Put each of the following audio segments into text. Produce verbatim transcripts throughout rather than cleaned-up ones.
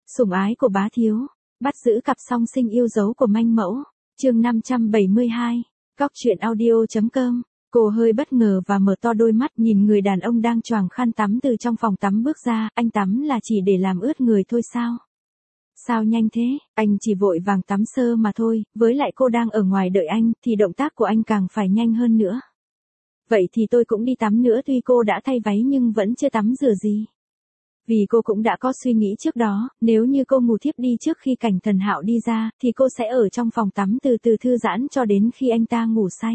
Sủng ái của bá thiếu, bắt giữ cặp song sinh yêu dấu của manh mẫu, chương năm trăm bảy mươi hai, góc truyện audio.com. Cô hơi bất ngờ và mở to đôi mắt nhìn người đàn ông đang choàng khăn tắm từ trong phòng tắm bước ra, anh tắm là chỉ để làm ướt người thôi sao? Sao nhanh thế, anh chỉ vội vàng tắm sơ mà thôi, với lại cô đang ở ngoài đợi anh, thì động tác của anh càng phải nhanh hơn nữa. Vậy thì tôi cũng đi tắm nữa, tuy cô đã thay váy nhưng vẫn chưa tắm rửa gì. Vì cô cũng đã có suy nghĩ trước đó, nếu như cô ngủ thiếp đi trước khi Cảnh Thần Hạo đi ra, thì cô sẽ ở trong phòng tắm từ từ thư giãn cho đến khi anh ta ngủ say.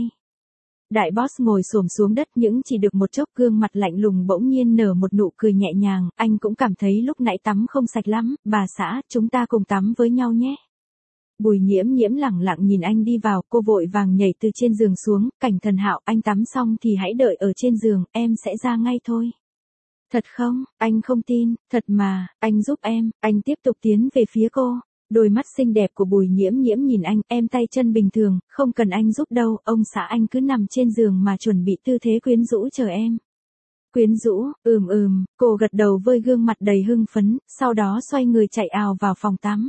Đại boss ngồi xổm xuống đất những chỉ được một chốc, gương mặt lạnh lùng bỗng nhiên nở một nụ cười nhẹ nhàng, anh cũng cảm thấy lúc nãy tắm không sạch lắm, bà xã, chúng ta cùng tắm với nhau nhé. Bùi Nhiễm Nhiễm lẳng lặng nhìn anh đi vào, cô vội vàng nhảy từ trên giường xuống, Cảnh Thần Hạo, anh tắm xong thì hãy đợi ở trên giường, em sẽ ra ngay thôi. Thật không, anh không tin, thật mà, anh giúp em, anh tiếp tục tiến về phía cô. Đôi mắt xinh đẹp của Bùi Nhiễm Nhiễm nhìn anh, em tay chân bình thường, không cần anh giúp đâu, ông xã anh cứ nằm trên giường mà chuẩn bị tư thế quyến rũ chờ em. Quyến rũ, ừm ừm, cô gật đầu với gương mặt đầy hưng phấn, sau đó xoay người chạy ào vào phòng tắm.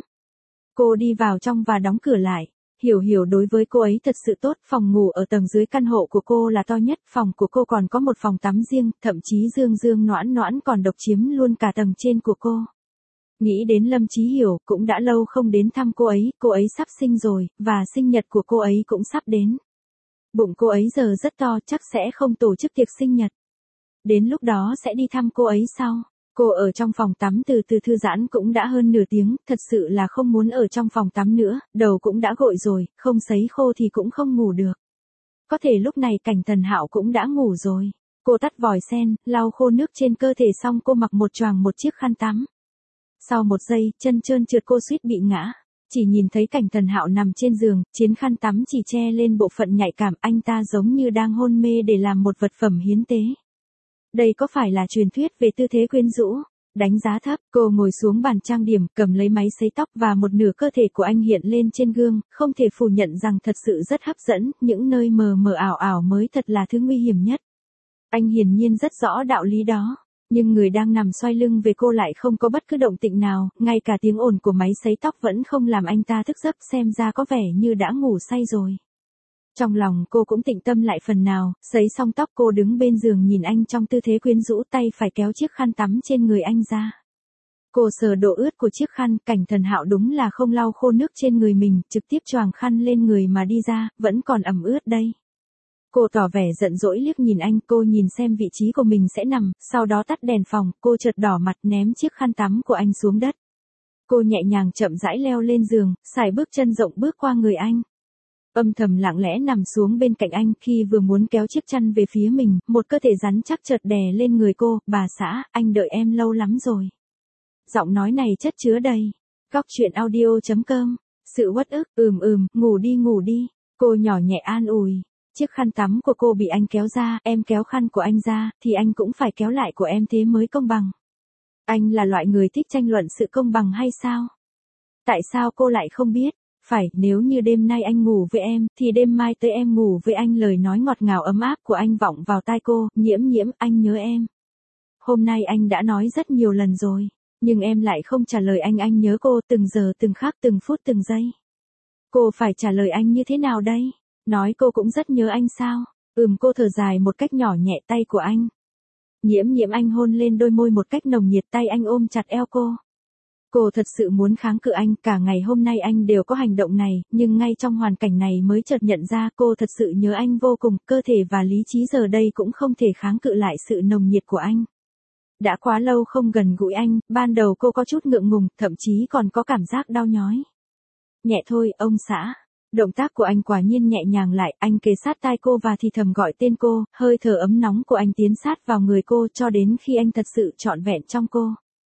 Cô đi vào trong và đóng cửa lại. Hiểu Hiểu đối với cô ấy thật sự tốt, phòng ngủ ở tầng dưới căn hộ của cô là to nhất, phòng của cô còn có một phòng tắm riêng, thậm chí Dương Dương Noãn Noãn còn độc chiếm luôn cả tầng trên của cô. Nghĩ đến Lâm Chí Hiểu, cũng đã lâu không đến thăm cô ấy, cô ấy sắp sinh rồi, và sinh nhật của cô ấy cũng sắp đến. Bụng cô ấy giờ rất to, chắc sẽ không tổ chức tiệc sinh nhật. Đến lúc đó sẽ đi thăm cô ấy sau. Cô ở trong phòng tắm từ từ thư giãn cũng đã hơn nửa tiếng, thật sự là không muốn ở trong phòng tắm nữa, đầu cũng đã gội rồi, không sấy khô thì cũng không ngủ được. Có thể lúc này Cảnh Thần Hạo cũng đã ngủ rồi. Cô tắt vòi sen, lau khô nước trên cơ thể xong cô mặc một choàng một chiếc khăn tắm. Sau một giây, chân trơn trượt cô suýt bị ngã. Chỉ nhìn thấy Cảnh Thần Hạo nằm trên giường, chiến khăn tắm chỉ che lên bộ phận nhạy cảm, anh ta giống như đang hôn mê để làm một vật phẩm hiến tế. Đây có phải là truyền thuyết về tư thế quyến rũ? Đánh giá thấp, cô ngồi xuống bàn trang điểm, cầm lấy máy sấy tóc và một nửa cơ thể của anh hiện lên trên gương, không thể phủ nhận rằng thật sự rất hấp dẫn, những nơi mờ mờ ảo ảo mới thật là thứ nguy hiểm nhất. Anh hiển nhiên rất rõ đạo lý đó, nhưng người đang nằm xoay lưng về cô lại không có bất cứ động tĩnh nào, ngay cả tiếng ồn của máy sấy tóc vẫn không làm anh ta thức giấc, xem ra có vẻ như đã ngủ say rồi. Trong lòng cô cũng tĩnh tâm lại phần nào, sấy xong tóc cô đứng bên giường nhìn anh trong tư thế quyến rũ, tay phải kéo chiếc khăn tắm trên người anh ra. Cô sờ độ ướt của chiếc khăn, Cảnh Thần Hạo đúng là không lau khô nước trên người mình, trực tiếp choàng khăn lên người mà đi ra, vẫn còn ẩm ướt đây. Cô tỏ vẻ giận dỗi liếc nhìn anh, cô nhìn xem vị trí của mình sẽ nằm, sau đó tắt đèn phòng, cô chợt đỏ mặt ném chiếc khăn tắm của anh xuống đất. Cô nhẹ nhàng chậm rãi leo lên giường, sải bước chân rộng bước qua người anh. Âm thầm lặng lẽ nằm xuống bên cạnh anh, khi vừa muốn kéo chiếc chăn về phía mình, một cơ thể rắn chắc chợt đè lên người cô, bà xã, anh đợi em lâu lắm rồi. Giọng nói này chất chứa đầy. Góc truyện audio.com. Sự uất ức, ừm ừm, ngủ đi ngủ đi. Cô nhỏ nhẹ an ủi. Chiếc khăn tắm của cô bị anh kéo ra, em kéo khăn của anh ra, thì anh cũng phải kéo lại của em, thế mới công bằng. Anh là loại người thích tranh luận sự công bằng hay sao? Tại sao cô lại không biết? Phải, nếu như đêm nay anh ngủ với em, thì đêm mai tới em ngủ với anh. Lời nói ngọt ngào ấm áp của anh vọng vào tai cô, Nhiễm Nhiễm, anh nhớ em. Hôm nay anh đã nói rất nhiều lần rồi, nhưng em lại không trả lời anh. Anh nhớ cô từng giờ từng khắc từng phút từng giây. Cô phải trả lời anh như thế nào đây? Nói cô cũng rất nhớ anh sao? Ừm, cô thở dài một cách nhỏ nhẹ tay của anh. Nhiễm Nhiễm, anh hôn lên đôi môi một cách nồng nhiệt, tay anh ôm chặt eo cô. Cô thật sự muốn kháng cự anh, cả ngày hôm nay anh đều có hành động này, nhưng ngay trong hoàn cảnh này mới chợt nhận ra cô thật sự nhớ anh vô cùng, cơ thể và lý trí giờ đây cũng không thể kháng cự lại sự nồng nhiệt của anh. Đã quá lâu không gần gũi anh, ban đầu cô có chút ngượng ngùng, thậm chí còn có cảm giác đau nhói. Nhẹ thôi, ông xã. Động tác của anh quả nhiên nhẹ nhàng lại, anh kề sát tai cô và thì thầm gọi tên cô, hơi thở ấm nóng của anh tiến sát vào người cô cho đến khi anh thật sự trọn vẹn trong cô.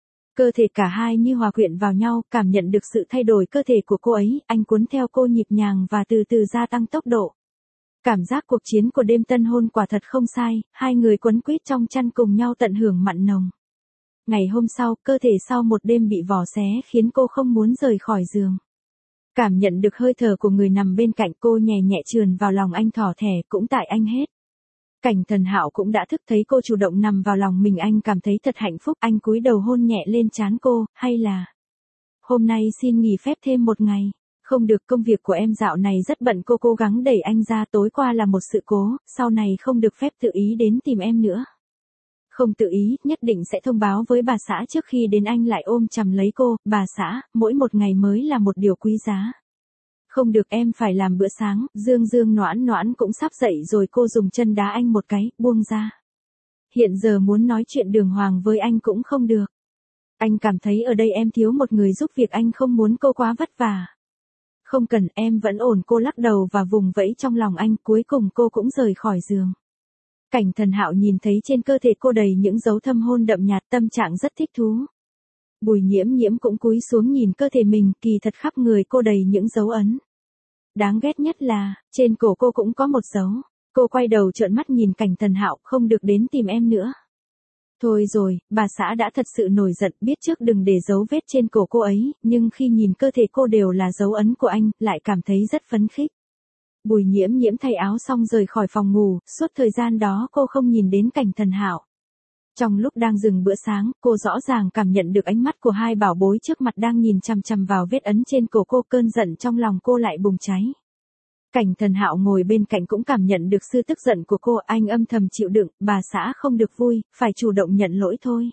Cơ thể cả hai như hòa quyện vào nhau, cảm nhận được sự thay đổi cơ thể của cô ấy, anh cuốn theo cô nhịp nhàng và từ từ gia tăng tốc độ. Cảm giác cuộc chiến của đêm tân hôn quả thật không sai, hai người quấn quýt trong chăn cùng nhau tận hưởng mặn nồng. Ngày hôm sau, cơ thể sau một đêm bị vò xé khiến cô không muốn rời khỏi giường. Cảm nhận được hơi thở của người nằm bên cạnh, cô nhẹ nhẹ trườn vào lòng anh, thỏ thẻ, cũng tại anh hết. Cảnh Thần Hạo cũng đã thức thấy cô chủ động nằm vào lòng mình, anh cảm thấy thật hạnh phúc, anh cúi đầu hôn nhẹ lên trán cô, hay là hôm nay xin nghỉ phép thêm một ngày. Không được, công việc của em dạo này rất bận, cô cố gắng đẩy anh ra, tối qua là một sự cố, sau này không được phép tự ý đến tìm em nữa. Không tự ý, nhất định sẽ thông báo với bà xã trước khi đến. Anh lại ôm chầm lấy cô, bà xã, mỗi một ngày mới là một điều quý giá. Không được, em phải làm bữa sáng, Dương Dương Noãn Noãn cũng sắp dậy rồi. Cô dùng chân đá anh một cái, buông ra. Hiện giờ muốn nói chuyện đường hoàng với anh cũng không được. Anh cảm thấy ở đây em thiếu một người giúp việc, anh không muốn cô quá vất vả. Không cần, em vẫn ổn. Cô lắc đầu và vùng vẫy trong lòng anh, cuối cùng cô cũng rời khỏi giường. Cảnh Thần Hạo nhìn thấy trên cơ thể cô đầy những dấu thâm hôn đậm nhạt, tâm trạng rất thích thú. Bùi Nhiễm Nhiễm cũng cúi xuống nhìn cơ thể mình, kỳ thật khắp người cô đầy những dấu ấn. Đáng ghét nhất là, trên cổ cô cũng có một dấu. Cô quay đầu trợn mắt nhìn Cảnh Thần Hạo, không được đến tìm em nữa. Thôi rồi, bà xã đã thật sự nổi giận, biết trước đừng để dấu vết trên cổ cô ấy, nhưng khi nhìn cơ thể cô đều là dấu ấn của anh, lại cảm thấy rất phấn khích. Bùi Nhiễm Nhiễm thay áo xong rời khỏi phòng ngủ, suốt thời gian đó cô không nhìn đến Cảnh Thần Hạo. Trong lúc đang dừng bữa sáng, cô rõ ràng cảm nhận được ánh mắt của hai bảo bối trước mặt đang nhìn chằm chằm vào vết ấn trên cổ cô, cơn giận trong lòng cô lại bùng cháy. Cảnh Thần Hạo ngồi bên cạnh cũng cảm nhận được sự tức giận của cô, anh âm thầm chịu đựng, bà xã không được vui, phải chủ động nhận lỗi thôi.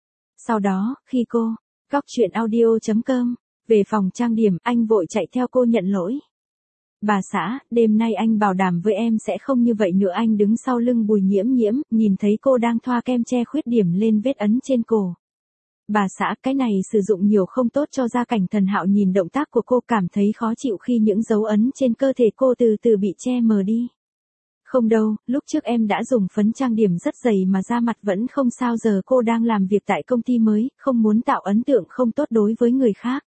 Sau đó, khi cô, Cóc Truyện Audio chấm com, về phòng trang điểm, anh vội chạy theo cô nhận lỗi. Bà xã, đêm nay anh bảo đảm với em sẽ không như vậy nữa. Anh đứng sau lưng Bùi Nhiễm Nhiễm, nhìn thấy cô đang thoa kem che khuyết điểm lên vết ấn trên cổ. Bà xã, cái này sử dụng nhiều không tốt cho da. Cảnh Thần Hạo nhìn động tác của cô cảm thấy khó chịu khi những dấu ấn trên cơ thể cô từ từ bị che mờ đi. Không đâu, lúc trước em đã dùng phấn trang điểm rất dày mà da mặt vẫn không sao. Giờ cô đang làm việc tại công ty mới, không muốn tạo ấn tượng không tốt đối với người khác.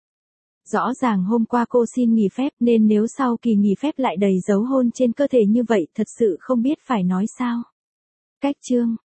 Rõ ràng hôm qua cô xin nghỉ phép, nên nếu sau kỳ nghỉ phép lại đầy dấu hôn trên cơ thể như vậy, thật sự không biết phải nói sao. Cách chương